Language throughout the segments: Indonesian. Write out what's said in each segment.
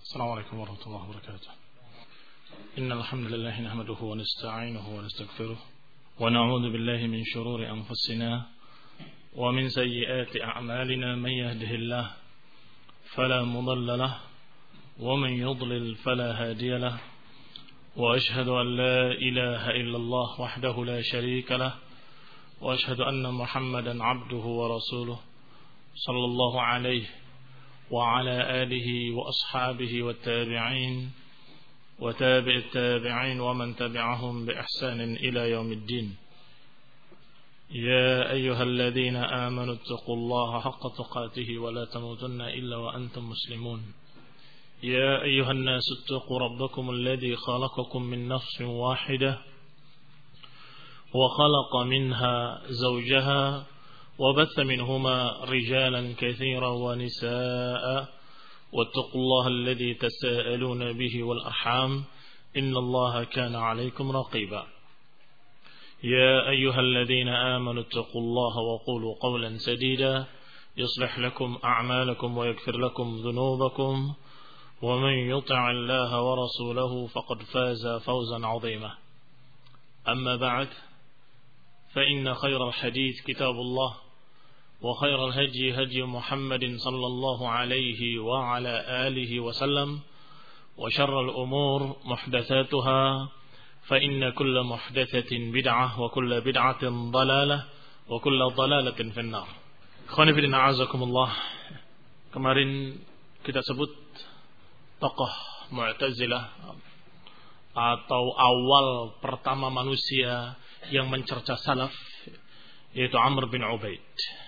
السلام عليكم ورحمة الله وبركاته. إن الحمد لله نحمده ونستعينه ونستغفره ونعوذ بالله من شرور أنفسنا ومن سيئات أعمالنا. من يهده الله فلا مضل له ومن يضلل فلا هادي له، وأشهد أن لا إله إلا الله وحده لا شريك له، وأشهد أن محمدا عبده ورسوله صلى الله عليه وعلى آله وأصحابه والتابعين وتابع التابعين ومن تبعهم بإحسان إلى يوم الدين. يا أيها الذين آمنوا اتقوا الله حق تقاته ولا تموتن إلا وأنتم مسلمون. يا أيها الناس اتقوا ربكم الذي خلقكم من نفس واحدة وخلق منها زوجها وبث منهما رجالا كثيرا ونساء، واتقوا الله الذي تساءلون به والأرحام إن الله كان عليكم رقيبا. يا أيها الذين آمنوا اتقوا الله وقولوا قولا سديدا يصلح لكم أعمالكم ويغفر لكم ذنوبكم، ومن يطع الله ورسوله فقد فاز فوزا عظيما. أما بعد، فإن خير الحديث كتاب الله، وخير الهدي هدي محمد صلى الله عليه وعلى آله وسلم، وشر الأمور محدثاتها، فإن كل محدثة بدعة وكل بدعة ضلالة وكل ضلالة في النار. Ikhwani fillah, a'azakumullah. Kemarin kita sebut tokoh Mu'tazilah atau awal pertama manusia yang mencerca salaf, yaitu Amr bin Ubaid.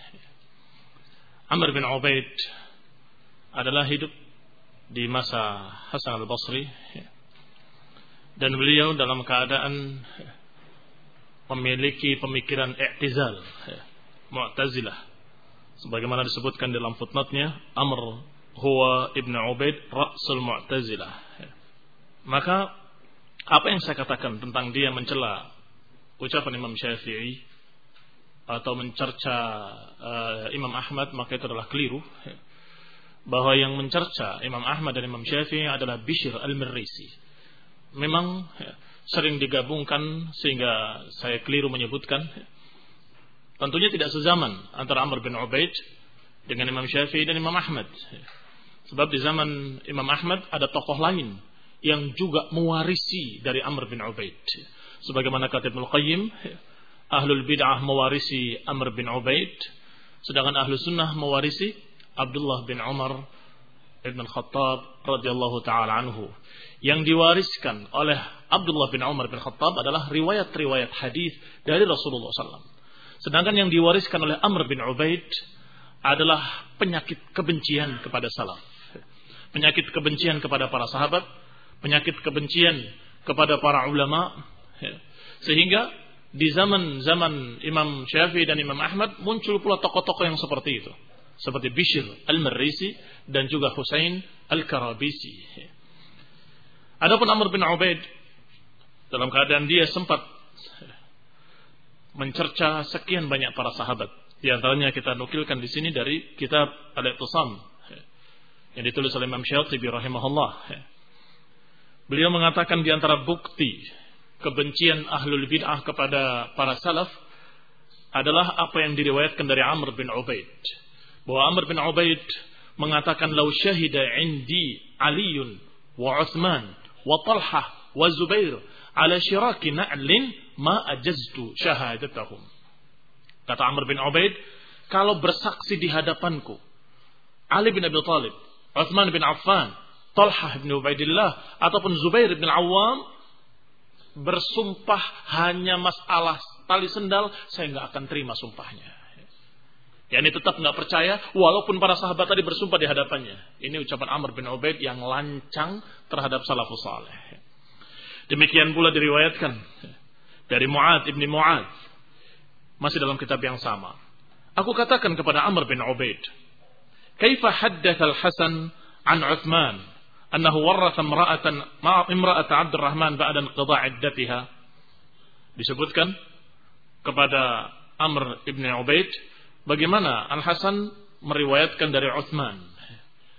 Amr bin Ubaid adalah hidup di masa Hasan al-Basri, dan beliau dalam keadaan memiliki pemikiran i'tizal, Mu'tazilah, sebagaimana disebutkan dalam footnote-nya, Amr huwa ibn Ubaid ra'sul Mu'tazilah. Maka apa yang saya katakan tentang dia mencela ucapan Imam Syafi'i atau mencerca Imam Ahmad, maka itu adalah keliru. Bahwa yang mencerca Imam Ahmad dan Imam Syafi'i adalah Bishr al-Marrisi. Memang sering digabungkan sehingga saya keliru menyebutkan. Tentunya tidak sezaman antara Amr bin Ubaid dengan Imam Syafi'i dan Imam Ahmad. Sebab di zaman Imam Ahmad ada tokoh lain yang juga mewarisi dari Amr bin Ubaid. Sebagaimana kata Ibnu Qayyim, Ahlul Bid'ah mewarisi Amr bin Ubaid, sedangkan Ahlus Sunnah mewarisi Abdullah bin Umar ibn Khattab radhiyallahu ta'ala anhu. Yang diwariskan oleh Abdullah bin Umar bin Khattab adalah riwayat-riwayat hadis dari Rasulullah SAW. Sedangkan yang diwariskan oleh Amr bin Ubaid adalah penyakit kebencian kepada salaf, penyakit kebencian kepada para sahabat, penyakit kebencian kepada para ulama, sehingga di zaman Imam Syafi'i dan Imam Ahmad muncul pula tokoh-tokoh yang seperti itu, seperti Bishr al-Marrisi dan juga Husain al-Karabisi. Adapun Amr bin Ubaid, dalam keadaan dia sempat mencerca sekian banyak para sahabat. Di antaranya kita nukilkan di sini dari kitab Al-I'tisam yang ditulis oleh Imam Syatibi rahimahullah. Beliau mengatakan di antara bukti kebencian ahlul bid'ah kepada para salaf adalah apa yang diriwayatkan dari Amr bin Ubaid, bahwa Amr bin Ubaid mengatakan, "Lau syahida indi Aliun wa Utsman wa Talhah wa Zubair ala syiraki na'lin ma ajaztu syahadatahum." Kata Amr bin Ubaid, kalau bersaksi di hadapanku Ali bin Abi Thalib, Utsman bin Affan, Talhah bin Ubaidillah ataupun Zubair bin Awam bersumpah hanya masalah tali sendal, saya nggak akan terima sumpahnya. Yani tetap nggak percaya walaupun para sahabat tadi bersumpah di hadapannya. Ini ucapan Amr bin Ubaid yang lancang terhadap salafus saleh. Demikian pula diriwayatkan dari Mu'ad ibni Mu'ad, masih dalam kitab yang sama. Aku katakan kepada Amr bin Ubaid, "Kaifa haddatha al-Hasan an Uthman annahu warratha imra'ata Abdurrahman ba'da inqida' iddatiha." Disebutkan kepada Amr ibn Ubaid bagaimana Al-Hasan meriwayatkan dari Uthman,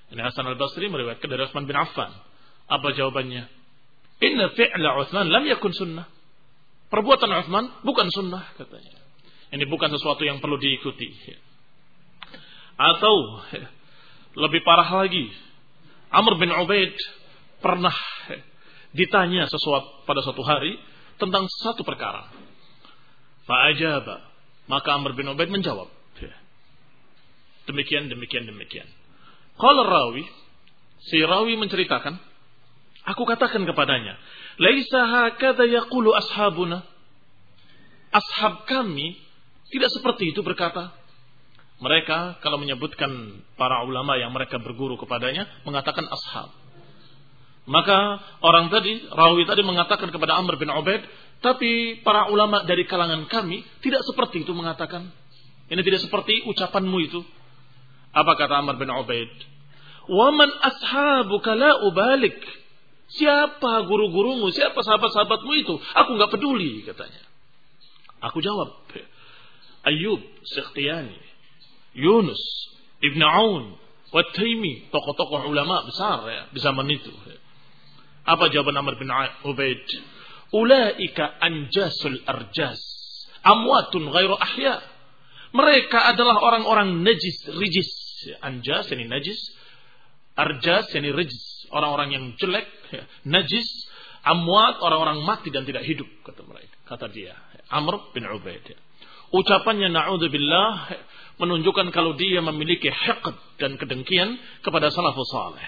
Ini Hasan al-Basri meriwayatkan dari Utsman bin Affan. Apa jawabannya? Inna fi'la Utsman lam yakun sunnah. Perbuatan Utsman bukan sunnah katanya. Ini bukan sesuatu yang perlu diikuti. Atau lebih parah lagi, Amr bin Ubaid pernah ditanya sesuatu pada suatu hari tentang satu perkara. Fa'ajaba, maka Amr bin Ubaid menjawab. Demikian. Qala rawi, si rawi menceritakan, aku katakan kepadanya, laisa hakadha yaqulu ashabuna. Ashab kami tidak seperti itu berkata. Mereka kalau menyebutkan para ulama yang mereka berguru kepadanya mengatakan ashab. Maka orang tadi, rawi tadi mengatakan kepada Amr bin Ubaid, tapi para ulama dari kalangan kami tidak seperti itu mengatakan. Ini tidak seperti ucapanmu itu. Apa kata Amr bin Ubaid? Wa man ashabuka la ubalik. Siapa guru-gurumu, siapa sahabat-sahabatmu itu? Aku enggak peduli katanya. Aku jawab, Ayyub Sikhtiyani, Yunus, Ibn Aun, Wat-Taimi, tokoh-tokoh ulama besar ya, di zaman itu. Apa jawaban Amr bin Ubaid? Ulaika anjasul arjas, amwatun ghairu ahya. Mereka adalah orang-orang najis, rijis. Anjas yani najis, arjas yani rijis, orang-orang yang jelek, najis, amwat orang-orang mati dan tidak hidup kata mereka. Kata dia, Amr bin Ubaid. Ucapannya na'udzubillah menunjukkan kalau dia memiliki hiqd dan kedengkian kepada salafus salih.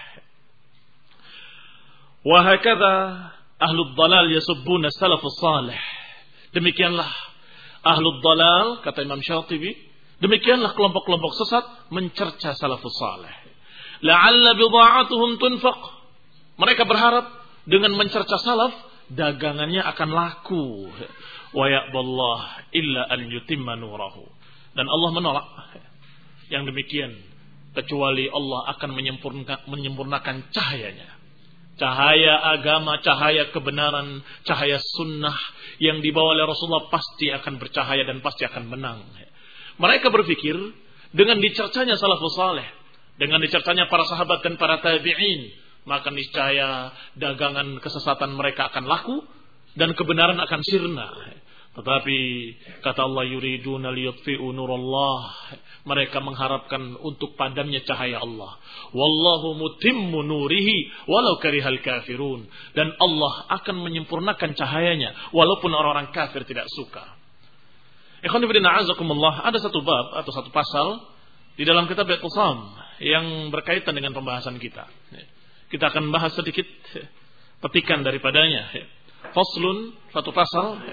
Wa hakadha ahlud dalal yasubbuna salafus salih. Demikianlah ahlud dalal kata Imam Syatibi, demikianlah kelompok-kelompok sesat mencerca salafus salih. La'alla bidha'atuhum tunfaq. Mereka berharap dengan mencerca salaf dagangannya akan laku. Wa ya'ballah illa an yutimma nurahu. Dan Allah menolak yang demikian kecuali Allah akan menyempurnakan cahayanya. Cahaya agama, cahaya kebenaran, cahaya sunnah yang dibawa oleh Rasulullah pasti akan bercahaya dan pasti akan menang. Mereka berpikir dengan dicercanya salafus saleh, dengan dicercanya para sahabat dan para tabi'in, maka niscaya dagangan kesesatan mereka akan laku dan kebenaran akan sirna. Tetapi kata Allah, yuriduna liyutfi'u nurallah, mereka mengharapkan untuk padamnya cahaya Allah. Wallahu mutimmu nurihi walau karihal kafirun, dan Allah akan menyempurnakan cahayanya walaupun orang-orang kafir tidak suka. Ikhwan fillah a'azakumullah, ada satu bab atau satu pasal di dalam kitab Al-Qasam yang berkaitan dengan pembahasan kita. Kita akan bahas sedikit petikan daripadanya. Faslun, satu pasal.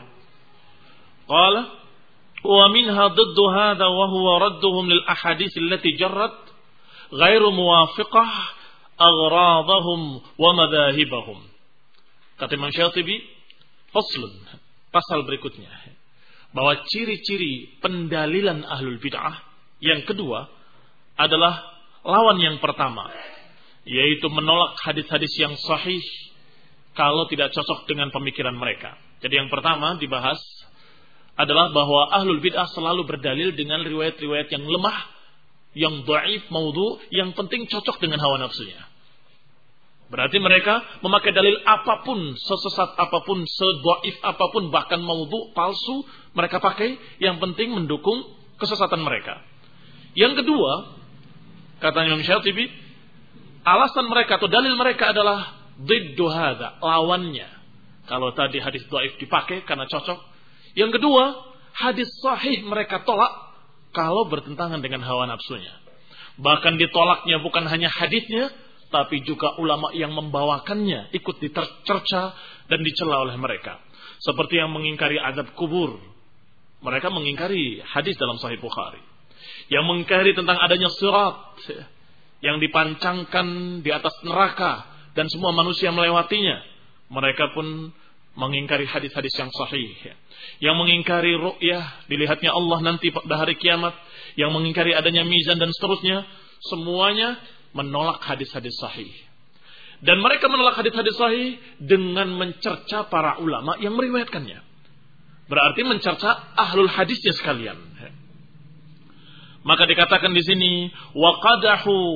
Qala wa minha ضد هذا وهو ردهم للأحاديث التي جرت غير موافقة أغراضهم ومذاهبهم. Kata Imam Syatibi, faslun, pasal berikutnya, bahwa ciri-ciri pendalilan ahlul bid'ah yang kedua adalah lawan yang pertama, yaitu menolak hadis-hadis yang sahih kalau tidak cocok dengan pemikiran mereka. Jadi yang pertama dibahas adalah bahwa ahlul bid'ah selalu berdalil dengan riwayat-riwayat yang lemah, yang dhaif, maudhu, yang penting cocok dengan hawa nafsunya. Berarti mereka memakai dalil apapun, sesesat apapun, sedhaif apapun, bahkan maudhu, palsu, mereka pakai, yang penting mendukung kesesatan mereka. Yang kedua, kata Imam Syatibi, alasan mereka atau dalil mereka adalah dhiddu hadza, lawannya. Kalau tadi hadis dhaif dipakai karena cocok. Yang kedua, hadis sahih mereka tolak kalau bertentangan dengan hawa nafsunya. Bahkan ditolaknya bukan hanya hadisnya, tapi juga ulama yang membawakannya ikut dicerca dan dicela oleh mereka. Seperti yang mengingkari azab kubur. Mereka mengingkari hadis dalam Sahih Bukhari. Yang mengingkari tentang adanya sirat yang dipancangkan di atas neraka dan semua manusia melewatinya. Mereka pun mengingkari hadis-hadis yang sahih. Yang mengingkari ru'yah, dilihatnya Allah nanti pada hari kiamat. Yang mengingkari adanya mizan dan seterusnya. Semuanya menolak hadis-hadis sahih. Dan mereka menolak hadis-hadis sahih dengan mencerca para ulama yang meriwayatkannya. Berarti mencerca ahlul hadisnya sekalian. Maka dikatakan di sini, waqadahu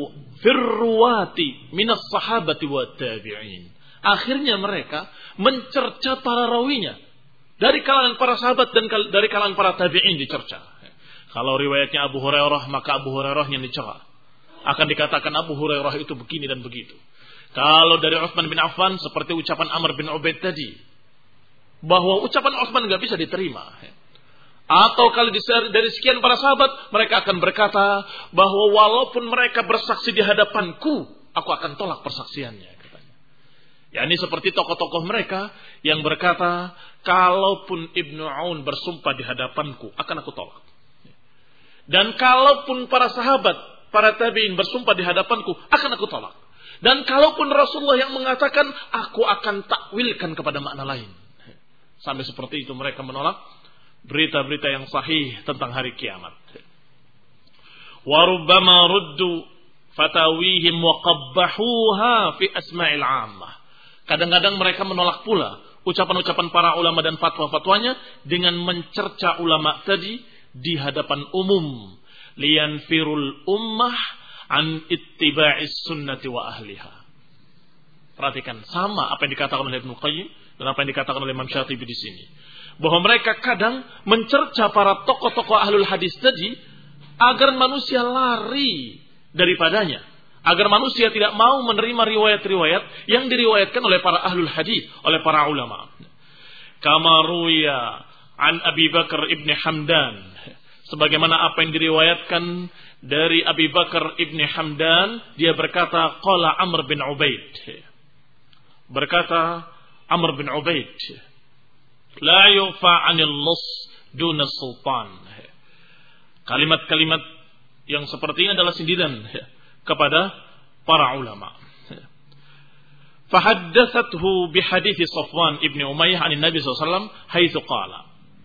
firruwati minas sahabati wa tabi'in. Akhirnya mereka mencerca para rawinya dari kalangan para sahabat dan dari kalangan para tabi'in dicerca. Kalau riwayatnya Abu Hurairah, maka Abu Hurairah yang dicela. Akan dikatakan Abu Hurairah itu begini dan begitu. Kalau dari Utsman bin Affan, seperti ucapan Amr bin Ubaid tadi, bahwa ucapan Utsman nggak bisa diterima. Atau kalau dari sekian para sahabat, mereka akan berkata bahwa walaupun mereka bersaksi di hadapanku, aku akan tolak persaksiannya. Ya, ini seperti tokoh-tokoh mereka yang berkata, kalaupun Ibnu Aun bersumpah di hadapanku, akan aku tolak. Dan kalaupun para sahabat, para tabi'in bersumpah di hadapanku, akan aku tolak. Dan kalaupun Rasulullah yang mengatakan, aku akan takwilkan kepada makna lain. Sampai seperti itu mereka menolak berita-berita yang sahih tentang hari kiamat. Wa rubbama ruddu fatawihim wa qabbahuha fi asma'il 'ammah. Kadang-kadang mereka menolak pula ucapan-ucapan para ulama dan fatwa-fatwanya dengan mencerca ulama tadi di hadapan umum, liyanfirul ummah an ittiba'is sunnati wa ahliha. Perhatikan, sama apa yang dikatakan oleh Ibnu Qayyim dan apa yang dikatakan oleh Imam Syatibi di sini, bahwa mereka kadang mencerca para tokoh-tokoh ahlul hadis tadi agar manusia lari daripadanya, agar manusia tidak mau menerima riwayat-riwayat yang diriwayatkan oleh para ahlul hadis, oleh para ulama. Kama ruya an Abi Bakar ibn Hamdan, sebagaimana apa yang diriwayatkan dari Abi Bakar ibn Hamdan, dia berkata, qala Amr bin Ubaid, berkata Amr bin Ubaid, la yufa 'anil lus duna sultan. Kalimat-kalimat yang seperti ini adalah sindiran kepada para ulama. Fahaddathathu bihadits Safwan ibn Umayyah 'an Nabi sallallahu alaihi wasallam haitsu qala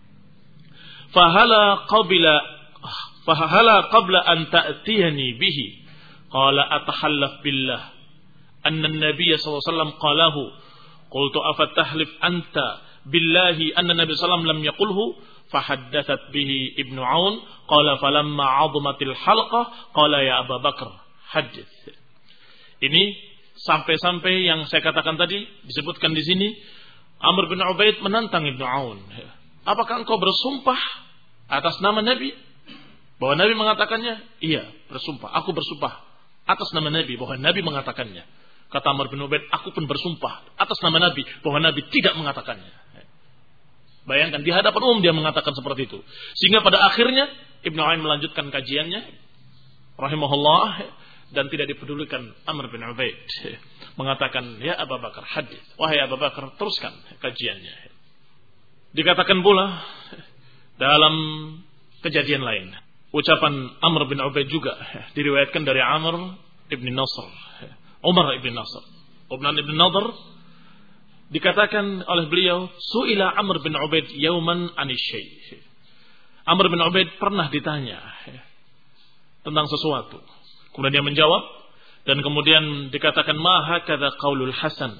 fahala qabla an ta'tiyani bihi qala atahallaf billah anna an-nabiy sallallahu alaihi wasallam qalahu qultu afatahlif anta billahi anna Nabi sallallahu alaihi wasallam lam yaqulhu fahaddathat bihi Ibnu Aun qala falamma 'azumatil halqah qala ya Abu Bakar hadits. Ini sampai-sampai yang saya katakan tadi disebutkan di sini, Amr bin Ubaid menantang Ibnu Aun. Apakah engkau bersumpah atas nama Nabi? Bahwa Nabi mengatakannya? Iya, bersumpah. Aku bersumpah atas nama Nabi bahwa Nabi mengatakannya. Kata Amr bin Ubaid, aku pun bersumpah atas nama Nabi bahwa Nabi tidak mengatakannya. Bayangkan di hadapan umum dia mengatakan seperti itu. Sehingga pada akhirnya Ibnu Aun melanjutkan kajiannya rahimahullah, dan tidak dipedulikan Amr bin Ubaid, mengatakan, ya Abu Bakar hadits, wahai Abu Bakar teruskan kajiannya. Dikatakan pula dalam kejadian lain, ucapan Amr bin Ubaid juga diriwayatkan dari Amr ibn Nasr, Umar ibn Nasr, Umar ibn Nadhr, dikatakan oleh beliau, su'ila Amr bin Ubaid yauman anisyai. Amr bin Ubaid pernah ditanya tentang sesuatu. Kemudian dia menjawab, dan kemudian dikatakan, ma hakadha qaulul Hasan.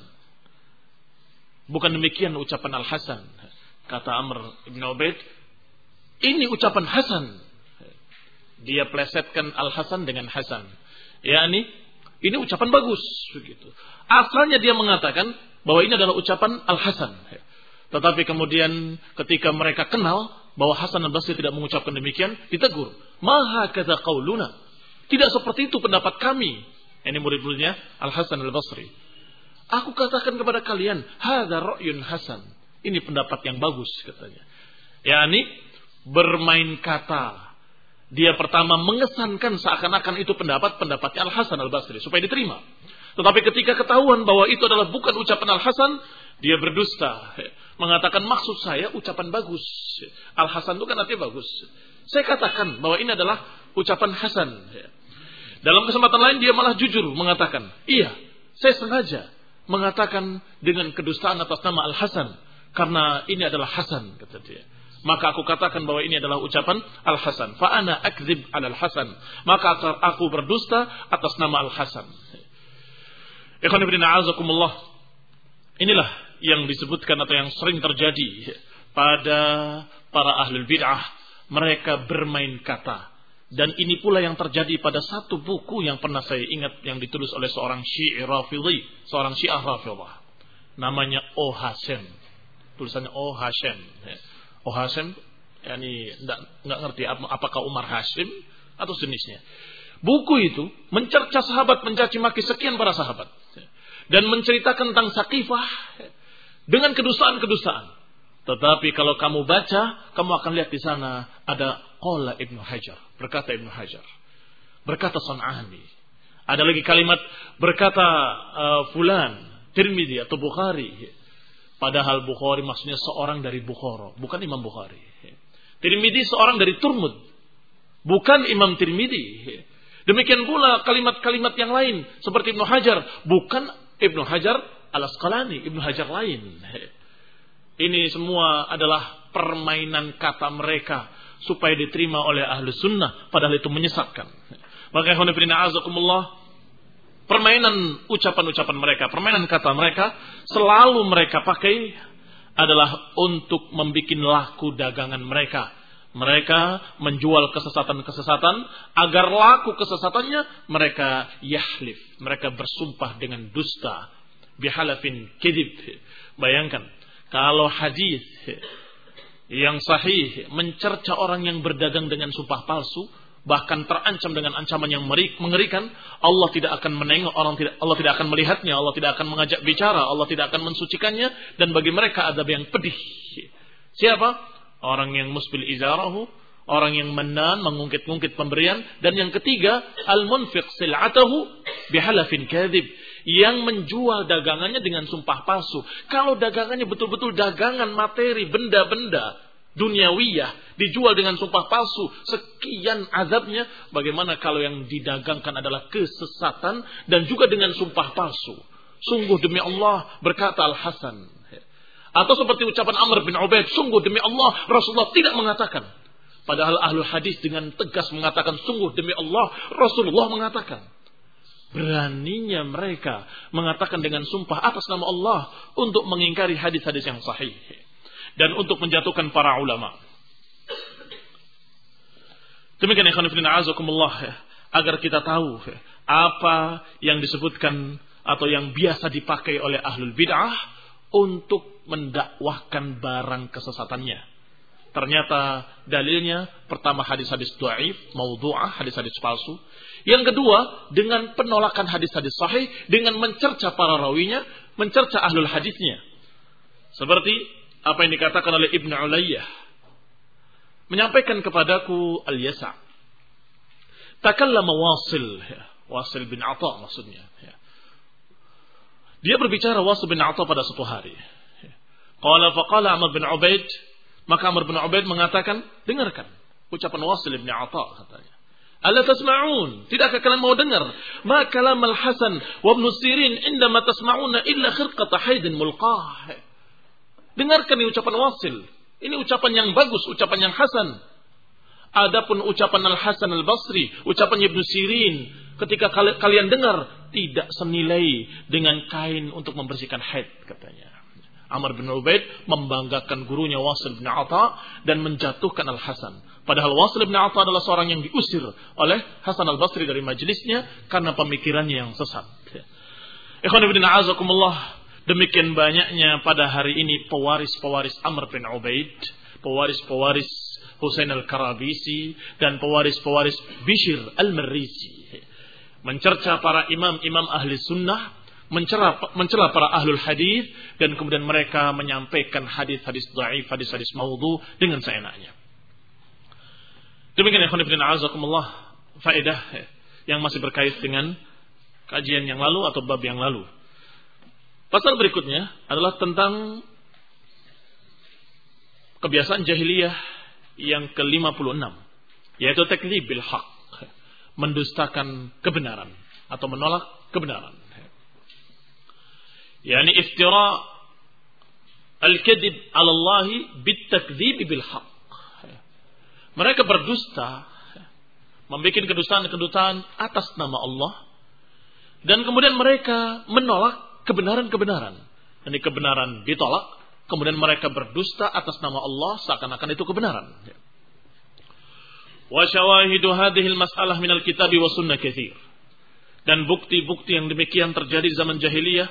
Bukan demikian ucapan Al-Hasan. Kata Amr ibn Ubaid, ini ucapan Hasan. Dia plesetkan Al-Hasan dengan Hasan. yakni ini ucapan bagus begitu. Asalnya dia mengatakan bahwa ini adalah ucapan Al-Hasan. Tetapi kemudian ketika mereka kenal bahwa Hasan al-Basri tidak mengucapkan demikian, ditegur. Maha kata qauluna. Tidak seperti itu pendapat kami. Ini murid-muridnya Al-Hasan al-Basri. Aku katakan kepada kalian, hadza ra'yun hasan. Ini pendapat yang bagus katanya. yakni bermain kata. Dia pertama mengesankan seakan-akan itu pendapatnya Al-Hasan al-Basri supaya diterima. Tetapi ketika ketahuan bahwa itu adalah bukan ucapan Al-Hasan, dia berdusta. Mengatakan maksud saya ucapan bagus. Al-Hasan itu kan artinya bagus. Saya katakan bahwa ini adalah ucapan Hasan. Dalam kesempatan lain dia malah jujur mengatakan, iya, saya sengaja mengatakan dengan kedustaan atas nama Al-Hasan. Karena ini adalah Hasan, kata dia. Maka aku katakan bahwa ini adalah ucapan Al-Hasan. Fa'ana akzib al-Hasan. Maka aku berdusta atas nama Al-Hasan. Ikhwan fillah a'azakumullah. Inilah yang disebutkan atau yang sering terjadi pada para ahlul bid'ah. Mereka bermain kata Dan ini pula yang terjadi pada satu buku yang pernah saya ingat yang ditulis oleh seorang Syi'i Rafidhi, seorang Syiah Rafidah. Namanya O. Hashim. Tulisannya O. Hashim. O. Hashim, yani enggak ngerti apakah Umar Hashim atau jenisnya. Buku itu mencerca sahabat, mencaci maki sekian para sahabat. Dan menceritakan tentang Saqifah dengan kedustaan-kedustaan. Tetapi kalau kamu baca, kamu akan lihat di sana ada qala Ibnu Hajar, berkata Ibnu Hajar, berkata San'ani. Ada lagi kalimat berkata fulan, Tirmidzi atau Bukhari. Padahal Bukhari maksudnya seorang dari Bukhara, bukan Imam Bukhari. Tirmidzi seorang dari Turmud, bukan Imam Tirmidzi. Demikian pula kalimat-kalimat yang lain seperti Ibnu Hajar, bukan Ibnu Hajar Al-Asqalani, Ibnu Hajar lain. Ini semua adalah permainan kata mereka supaya diterima oleh ahlu sunnah, padahal itu menyesatkan. Maka permainan ucapan-ucapan mereka, permainan kata mereka selalu mereka pakai adalah untuk membuat laku dagangan mereka. Mereka menjual kesesatan-kesesatan agar laku kesesatannya, mereka yahlif, mereka bersumpah dengan dusta, bihalafin kidib. Bayangkan kalau hadis yang sahih mencerca orang yang berdagang dengan sumpah palsu, bahkan terancam dengan ancaman yang mengerikan, Allah tidak akan menengok Allah tidak akan melihatnya, Allah tidak akan mengajak bicara, Allah tidak akan mensucikannya, dan bagi mereka adab yang pedih. Siapa? Orang yang musbil izarahu, orang yang menan, mengungkit-ungkit pemberian, dan yang ketiga, al-munfiq sil'atahu bihalafin kadhib, yang menjual dagangannya dengan sumpah palsu. Kalau dagangannya betul-betul dagangan materi, benda-benda duniawiyah, dijual dengan sumpah palsu, sekian azabnya. Bagaimana kalau yang didagangkan adalah kesesatan dan juga dengan sumpah palsu? Sungguh demi Allah, berkata Al-Hasan. Atau seperti ucapan Amr bin Ubaid, sungguh demi Allah, Rasulullah tidak mengatakan. Padahal ahlul hadis dengan tegas mengatakan, sungguh demi Allah, Rasulullah mengatakan. Beraninya mereka mengatakan dengan sumpah atas nama Allah untuk mengingkari hadis-hadis yang sahih dan untuk menjatuhkan para ulama. Demikian ikhwan fillah azakumullah, agar kita tahu apa yang disebutkan atau yang biasa dipakai oleh ahlul bid'ah untuk mendakwahkan barang kesesatannya. Ternyata dalilnya pertama hadis-hadis dhaif, maudhu'ah, hadis-hadis palsu. Yang kedua dengan penolakan hadis-hadis sahih dengan mencerca para rawinya, mencerca ahlul hadisnya. Seperti apa yang dikatakan oleh Ibnu Ulayyah. Menyampaikan kepadaku Al-Yasa'. Takallama Wasil bin Atha maksudnya. Dia berbicara Wasil bin Atha pada suatu hari. Faqala Amr bin Ubaid, maka Amr bin Ubaid mengatakan, dengarkan ucapan Wasil bin Atha, katanya. Ala tasma'un, tidakkah kalian mau dengar? Ma kalam Al-Hasan wa Ibnu Sirin indama tasma'una illa khirqata haidin mulqah. Dengarkan ini ucapan Wasil. Ini ucapan yang bagus, ucapan yang hasan. Adapun ucapan Al-Hasan Al-Basri, ucapan Ibnu Sirin, ketika kalian dengar, tidak senilai dengan kain untuk membersihkan haid, katanya. Amr bin Ubaid membanggakan gurunya Wasil bin Atha dan menjatuhkan Al-Hasan. Padahal Wasil bin Atha adalah seorang yang diusir oleh Hasan Al-Basri dari majelisnya karena pemikirannya yang sesat. Ikhwan fillah azakumullah, demikian banyaknya pada hari ini pewaris-pewaris Amr bin Ubaid, pewaris-pewaris Husain Al-Karabisi, dan pewaris-pewaris Bishr Al-Marrisi. Mencerca para imam-imam ahli sunnah, mencela para ahlul hadis, dan kemudian mereka menyampaikan hadis-hadis dhaif, hadis-hadis maudhu dengan seenaknya. Demikian ikhwan fillah azakumullah, faedah yang masih berkait dengan kajian yang lalu atau bab yang lalu. Pasal berikutnya adalah tentang kebiasaan jahiliyah yang ke-56, yaitu takdzib bil haq, mendustakan kebenaran atau menolak kebenaran. Yani iftira al-kadhib 'ala Allah bitakdzib bil haq. Mereka berdusta, membuat kedustaan-kedustaan atas nama Allah, dan kemudian mereka menolak kebenaran-kebenaran. Ini kebenaran ditolak, kemudian mereka berdusta atas nama Allah seakan-akan itu kebenaran. Wa syawahidu hadhil mas'alah minal kitabi wa sunnah katsir. Dan bukti-bukti yang demikian terjadi di zaman jahiliyah,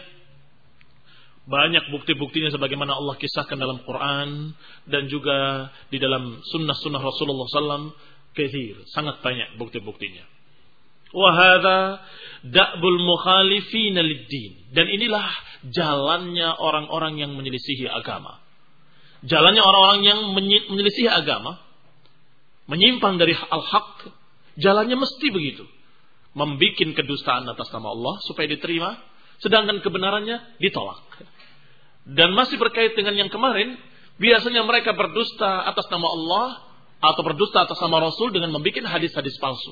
banyak bukti-buktinya sebagaimana Allah kisahkan dalam Quran dan juga di dalam sunnah-sunnah Rasulullah SAW. Katsir, sangat banyak bukti-buktinya. Wa hadza da'bul mukhalifina lid-din. Dan inilah jalannya orang-orang yang menyelisihi agama. Jalannya orang-orang yang menyelisihi agama, menyimpang dari al-haq, jalannya mesti begitu. Membikin kedustaan atas nama Allah supaya diterima, sedangkan kebenarannya ditolak. Dan masih berkait dengan yang kemarin, biasanya mereka berdusta atas nama Allah atau berdusta atas nama Rasul dengan membikin hadis-hadis palsu.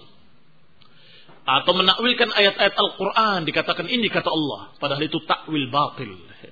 Atau menakwilkan ayat-ayat Al-Quran, dikatakan ini kata Allah, padahal itu takwil batil.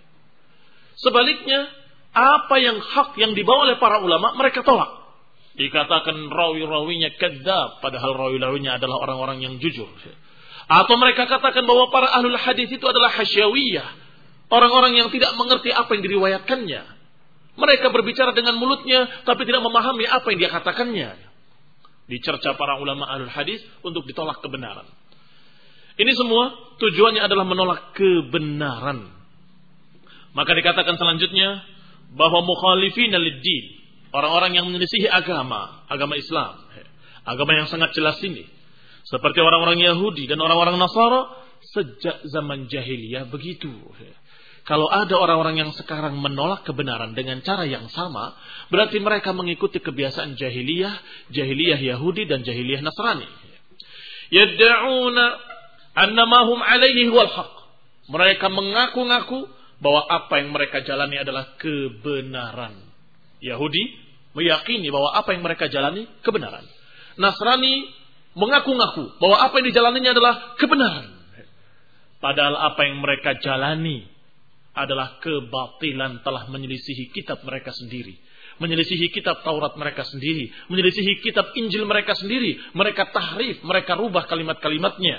Sebaliknya, apa yang hak yang dibawa oleh para ulama, mereka tolak. Dikatakan rawi-rawinya kadzab, padahal rawi-rawinya adalah orang-orang yang jujur. Atau mereka katakan bahwa para ahlul hadis itu adalah hasyawiyah, orang-orang yang tidak mengerti apa yang diriwayatkannya. Mereka berbicara dengan mulutnya, tapi tidak memahami apa yang dia katakannya. Dicerca para ulama ahlul hadis untuk ditolak kebenaran. Ini semua tujuannya adalah menolak kebenaran. Maka dikatakan selanjutnya bahwa mukhalifina lid-din, orang-orang yang menyelisihi agama Islam, agama yang sangat jelas ini, seperti orang-orang Yahudi dan orang-orang Nasara sejak zaman jahiliyah begitu. Kalau ada orang-orang yang sekarang menolak kebenaran dengan cara yang sama, berarti mereka mengikuti kebiasaan jahiliyah Yahudi dan jahiliyah Nasrani. Yadda'una annama hum alaihi wal haq. Mereka mengaku-ngaku bahwa apa yang mereka jalani adalah kebenaran. Yahudi meyakini bahwa apa yang mereka jalani kebenaran. Nasrani mengaku-ngaku bahwa apa yang dijalaninya adalah kebenaran. Padahal apa yang mereka jalani adalah kebatilan, telah menyelisihi kitab mereka sendiri, menyelisihi kitab Taurat mereka sendiri, menyelisihi kitab Injil mereka sendiri. Mereka tahrif, mereka rubah kalimat-kalimatnya.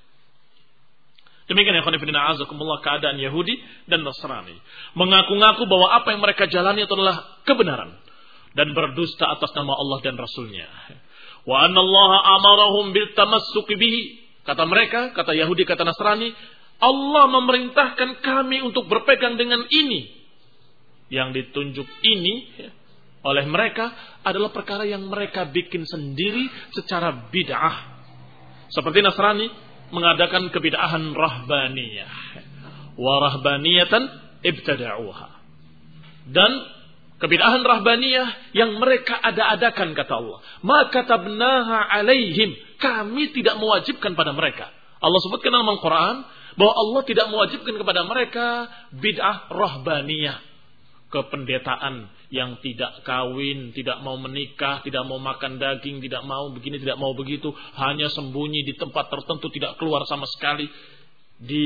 Demikian ya khonifidina azakumullah keadaan Yahudi dan Nasrani. Mengaku-ngaku bahwa apa yang mereka jalani itu adalah kebenaran dan berdusta atas nama Allah dan Rasulnya. Wa anna Allah amarahum bil tamassuki bihi. Kata mereka, kata Yahudi, kata Nasrani, Allah memerintahkan kami untuk berpegang dengan ini. Yang ditunjuk ini oleh mereka adalah perkara yang mereka bikin sendiri secara bid'ah. Seperti Nasrani mengadakan kebid'ahan rahbaniyah. Wa rahbaniyatan ibtada'uha. Dan kebid'ahan rahbaniyah yang mereka ada-adakan kata Allah. Maka katabnaha alaihim. Kami tidak mewajibkan pada mereka. Allah sebutkan dalam Al-Quran bahwa Allah tidak mewajibkan kepada mereka bid'ah rahbaniyah, kependetaan yang tidak kawin, tidak mau menikah, tidak mau makan daging, tidak mau begini, tidak mau begitu, hanya sembunyi di tempat tertentu, tidak keluar sama sekali di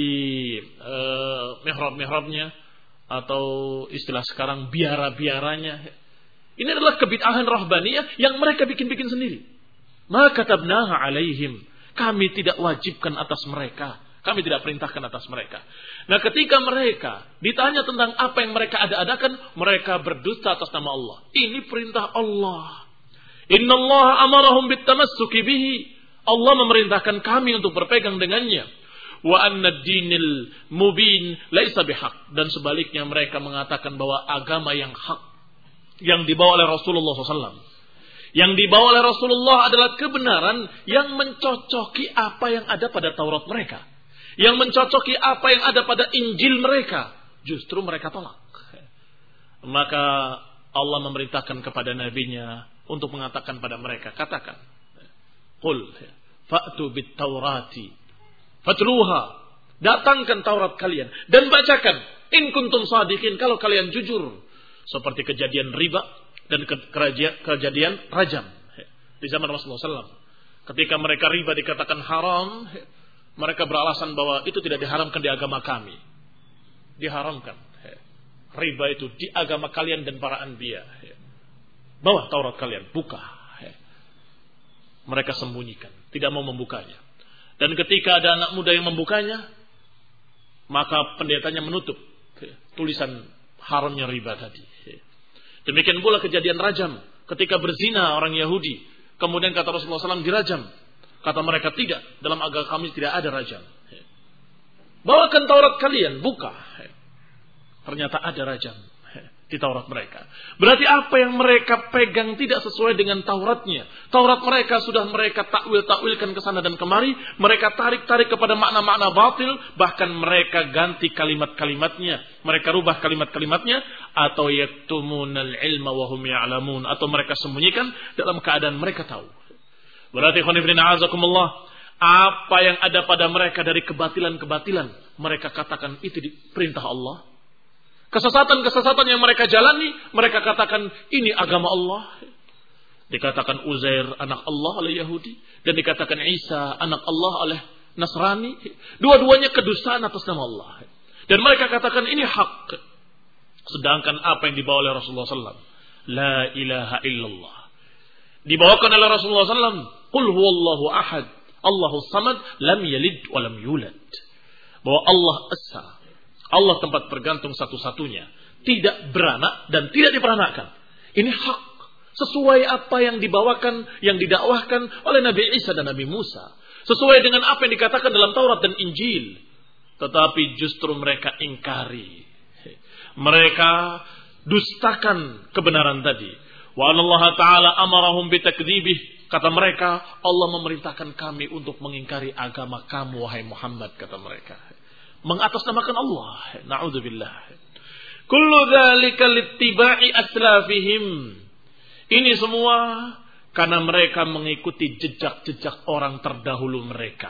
mihrab-mihrabnya, atau istilah sekarang biara-biaranya. Ini adalah kebid'ahan rahbaniyah yang mereka bikin-bikin sendiri. Maka katabnaha alaihim, kami tidak wajibkan atas mereka. Kami tidak perintahkan atas mereka. Nah, ketika mereka ditanya tentang apa yang mereka ada-adakan, mereka berdusta atas nama Allah. Ini perintah Allah. Innallaha amarahum bitamassuki bihi. Allah memerintahkan kami untuk berpegang dengannya. Wa anna ad-dinil mubin laisa bihaq. Dan sebaliknya mereka mengatakan bahwa agama yang hak yang dibawa oleh Rasulullah SAW, yang dibawa oleh Rasulullah adalah kebenaran yang mencocoki apa yang ada pada Taurat mereka, yang mencocoki apa yang ada pada Injil mereka. Justru mereka tolak. Maka Allah memerintahkan kepada nabinya untuk mengatakan pada mereka, katakan, qul fa'tu bit taurati fatluha, datangkan Taurat kalian dan bacakan, in kuntum sadiqin, kalau kalian jujur. Seperti kejadian riba dan kejadian rajam di zaman Rasulullah SAW. Ketika mereka riba dikatakan haram, mereka beralasan bahwa itu tidak diharamkan di agama kami. Diharamkan. Riba itu di agama kalian dan para anbiya. Bawa Taurat kalian, buka. Mereka sembunyikan, tidak mau membukanya. Dan ketika ada anak muda yang membukanya, maka pendetanya menutup tulisan haramnya riba tadi. Demikian pula kejadian rajam. Ketika berzina orang Yahudi, Kemudian kata Rasulullah SAW dirajam. Kata mereka, tidak, dalam agama kami tidak ada rajam. Bawakan Taurat kalian, buka. Ternyata ada rajam di Taurat mereka. Berarti apa yang mereka pegang tidak sesuai dengan Tauratnya. Taurat mereka sudah mereka takwilkan ke sana dan kemari. Mereka tarik kepada makna-makna batil. Bahkan mereka ganti kalimat-kalimatnya. Mereka rubah kalimat-kalimatnya. Atau yaktumunal ilma wahum ya'lamun. Atau mereka sembunyikan dalam keadaan mereka tahu. Berarti khonifrina azakumullah, apa yang ada pada mereka dari kebatilan-kebatilan, mereka katakan itu perintah Allah. Kesesatan-kesesatan yang mereka jalani, mereka katakan ini agama Allah. Dikatakan Uzair anak Allah oleh Yahudi, dan dikatakan Isa anak Allah oleh Nasrani. Dua-duanya kedustaan atas nama Allah. Dan mereka katakan ini hak. Sedangkan apa yang dibawa oleh Rasulullah SAW, la ilaha illallah, dibawakan oleh Rasulullah SAW, qul huwallahu ahad, Allahu samad, lam yalid wa lam yulad. Bahwa Allah esa, Allah tempat bergantung satu-satunya, tidak beranak dan tidak diperanakkan. Ini hak, sesuai apa yang dibawakan, yang didakwahkan oleh Nabi Isa dan Nabi Musa, sesuai dengan apa yang dikatakan dalam Taurat dan Injil. Tetapi justru mereka ingkari, mereka dustakan kebenaran tadi. Wa Allah Ta'ala amarahum bitakdzibih. Kata mereka, Allah memerintahkan kami untuk mengingkari agama kamu, wahai Muhammad, kata mereka. Mengatasnamakan Allah. Na'udzubillah. Kullu dzalika littiba'i aslafihim. Ini semua karena mereka mengikuti jejak-jejak orang terdahulu mereka.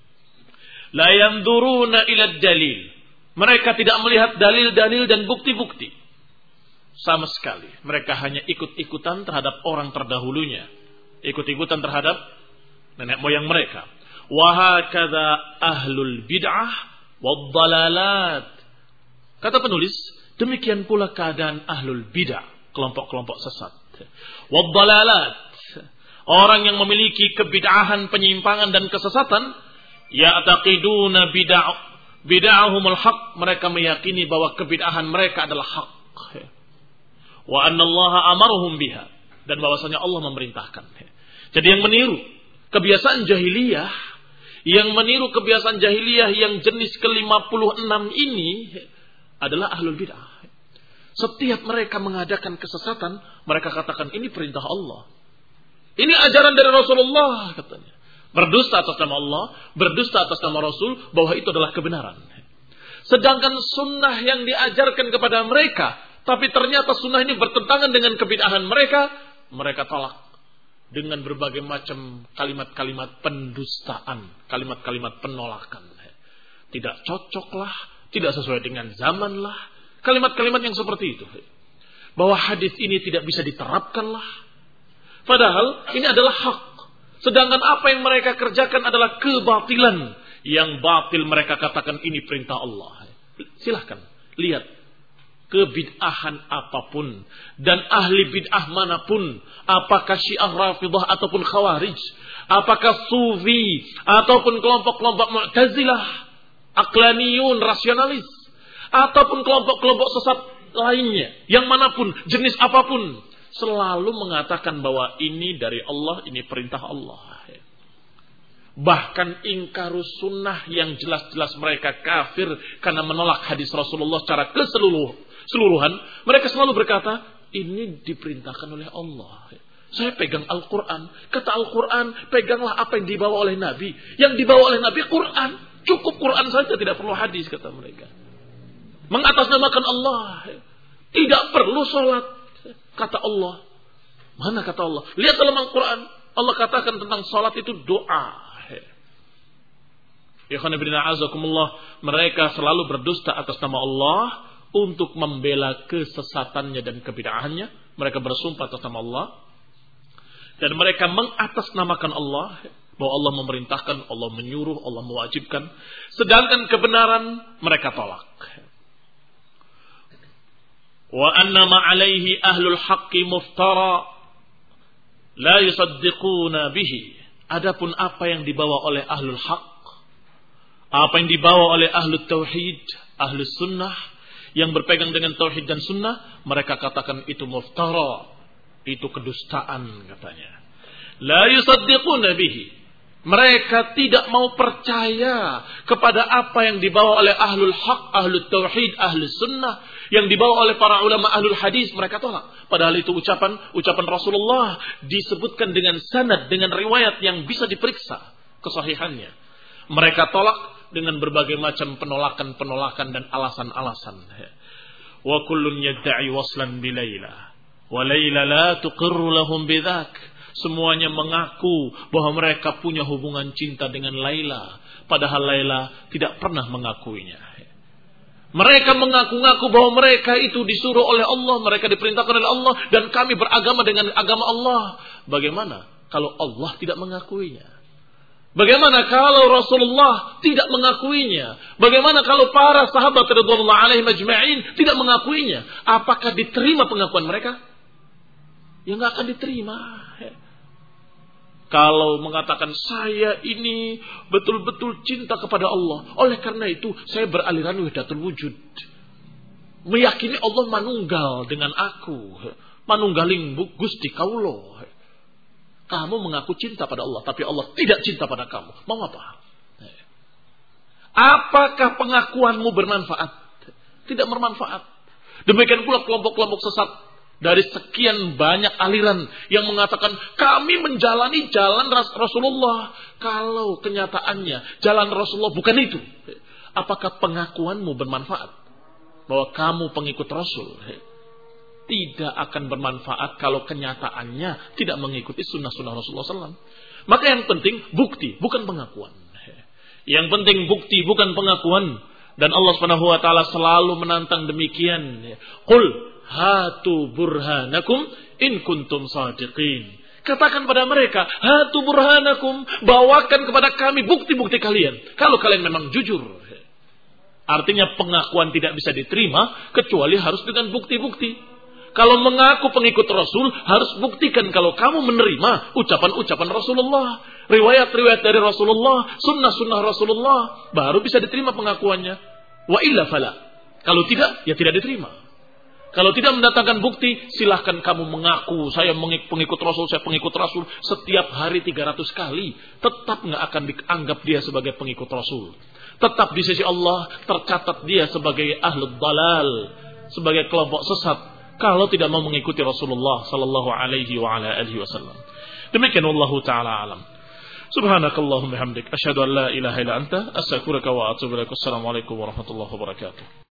La yanzuruna ila dalil. Mereka tidak melihat dalil-dalil dan bukti-bukti. Sama sekali. Mereka hanya ikut-ikutan terhadap orang terdahulunya. Ikut-ikutan terhadap nenek moyang mereka. Wa hakadha ahlul bid'ah wad dalalat. Kata penulis, demikian pula keadaan ahlul bid'ah, kelompok-kelompok sesat. Wad dalalat, orang yang memiliki kebid'ahan, penyimpangan dan kesesatan, ya'taqiduna bid'ahumul haq, mereka meyakini bahwa kebid'ahan mereka adalah hak. Wa anna Allah amaruhum biha, dan bahwasanya Allah memerintahkan. Jadi yang meniru kebiasaan jahiliyah, yang jenis ke-56 ini adalah ahlul bid'ah. Setiap mereka mengadakan kesesatan, mereka katakan ini perintah Allah. Ini ajaran dari Rasulullah, katanya. Berdusta atas nama Allah, berdusta atas nama Rasul, bahwa itu adalah kebenaran. Sedangkan sunnah yang diajarkan kepada mereka, tapi ternyata sunnah ini bertentangan dengan kebid'ahan mereka, mereka tolak dengan berbagai macam kalimat-kalimat pendustaan, kalimat-kalimat penolakan. Tidak cocoklah, tidak sesuai dengan zaman lah, kalimat-kalimat yang seperti itu. Bahwa hadis ini tidak bisa diterapkanlah. Padahal ini adalah hak. Sedangkan apa yang mereka kerjakan adalah kebatilan. Yang batil mereka katakan ini perintah Allah. Silahkan lihat kebid'ahan apapun dan ahli bid'ah manapun, apakah Syiah Rafidah ataupun Khawarij, apakah Sufi ataupun kelompok-kelompok Mu'tazilah, Aqlaniyun, rasionalis, ataupun kelompok-kelompok sesat lainnya, yang manapun, jenis apapun, selalu mengatakan bahwa ini dari Allah, ini perintah Allah. Bahkan ingkarus sunnah yang jelas-jelas mereka kafir karena menolak hadis Rasulullah secara keseluruhan. Mereka selalu berkata, ini diperintahkan oleh Allah. Saya pegang Al-Quran. Kata Al-Quran, peganglah apa yang dibawa oleh Nabi. Yang dibawa oleh Nabi Quran. Cukup Quran saja, tidak perlu hadis, kata mereka. Mengatasnamakan Allah. Tidak perlu sholat, kata Allah. Mana kata Allah? Lihat dalam Al-Quran. Allah katakan tentang sholat itu doa. Mereka selalu berdusta atas nama Allah untuk membela kesesatannya dan kebid'ahannya. Mereka bersumpah atas nama Allah dan mereka mengatasnamakan Allah, bahwa Allah memerintahkan, Allah menyuruh, Allah mewajibkan, sedangkan kebenaran mereka tolak. Wa anna ma alaihi ahlul haqqi muftara la yusaddiquna bihi. Adapun apa yang dibawa oleh ahlul haq, apa yang dibawa oleh ahlul tauhid, ahlus sunnah, yang berpegang dengan tauhid dan sunnah, mereka katakan itu muftara, itu kedustaan katanya. La yusaddiquna bihi. Mereka tidak mau percaya kepada apa yang dibawa oleh ahlul haq, ahlul tauhid, ahlus sunnah, yang dibawa oleh para ulama ahlul hadis, mereka tolak. Padahal itu ucapan Rasulullah disebutkan dengan sanad, dengan riwayat yang bisa diperiksa kesahihannya. Mereka tolak dengan berbagai macam penolakan dan alasan-alasan. Wa kullun yadda'i waslan bi Laila wa Laila la tuqirru lahum bidzak. Semuanya mengaku bahwa mereka punya hubungan cinta dengan Laila, padahal Laila tidak pernah mengakuinya. Mereka mengaku-ngaku bahwa mereka itu disuruh oleh Allah, mereka diperintahkan oleh Allah, dan kami beragama dengan agama Allah. Bagaimana kalau Allah tidak mengakuinya? Bagaimana kalau Rasulullah tidak mengakuinya? Bagaimana kalau para sahabat radhiyallahu alaihim ajma'in tidak mengakuinya? Apakah diterima pengakuan mereka? Ya nggak akan diterima. Kalau mengatakan saya ini betul-betul cinta kepada Allah, oleh karena itu saya beraliran wahdatul wujud, meyakini Allah manunggal dengan aku, manunggaling Gusti Kaulo. Kamu mengaku cinta pada Allah, tapi Allah tidak cinta pada kamu. Mau apa? Apakah pengakuanmu bermanfaat? Tidak bermanfaat. Demikian pula kelompok-kelompok sesat dari sekian banyak aliran yang mengatakan kami menjalani jalan Rasulullah. Kalau kenyataannya jalan Rasulullah bukan itu. Apakah pengakuanmu bermanfaat? Bahwa kamu pengikut Rasul. Tidak akan bermanfaat kalau kenyataannya tidak mengikuti sunnah-sunnah Rasulullah SAW. Maka yang penting bukti, bukan pengakuan. Yang penting bukti, bukan pengakuan. Dan Allah SWT selalu menantang demikian. Qul hatu burhanakum in kuntum sadiqin. Katakan pada mereka, hatu burhanakum, bawakan kepada kami bukti-bukti kalian, kalau kalian memang jujur. Artinya pengakuan tidak bisa diterima kecuali harus dengan bukti-bukti. Kalau mengaku pengikut Rasul, harus buktikan kalau kamu menerima ucapan-ucapan Rasulullah, riwayat-riwayat dari Rasulullah, sunnah-sunnah Rasulullah, baru bisa diterima pengakuannya. Wa illa fala. Kalau tidak, ya tidak diterima. Kalau tidak mendatangkan bukti, silahkan kamu mengaku saya pengikut Rasul, saya pengikut Rasul setiap hari 300 kali, tetap nggak akan dianggap dia sebagai pengikut Rasul. Tetap di sisi Allah tercatat dia sebagai ahlul dalal, sebagai kelompok sesat. Kalau tidak mau mengikuti Rasulullah sallallahu alaihi wa ala alihi wasallam. Demikian wallahu taala alam. Subhanakallahumma hamdik asyhadu an la ilaha illa anta astaghfiruka wa atubu ilaik. Assalamualaikum warahmatullahi wabarakatuh.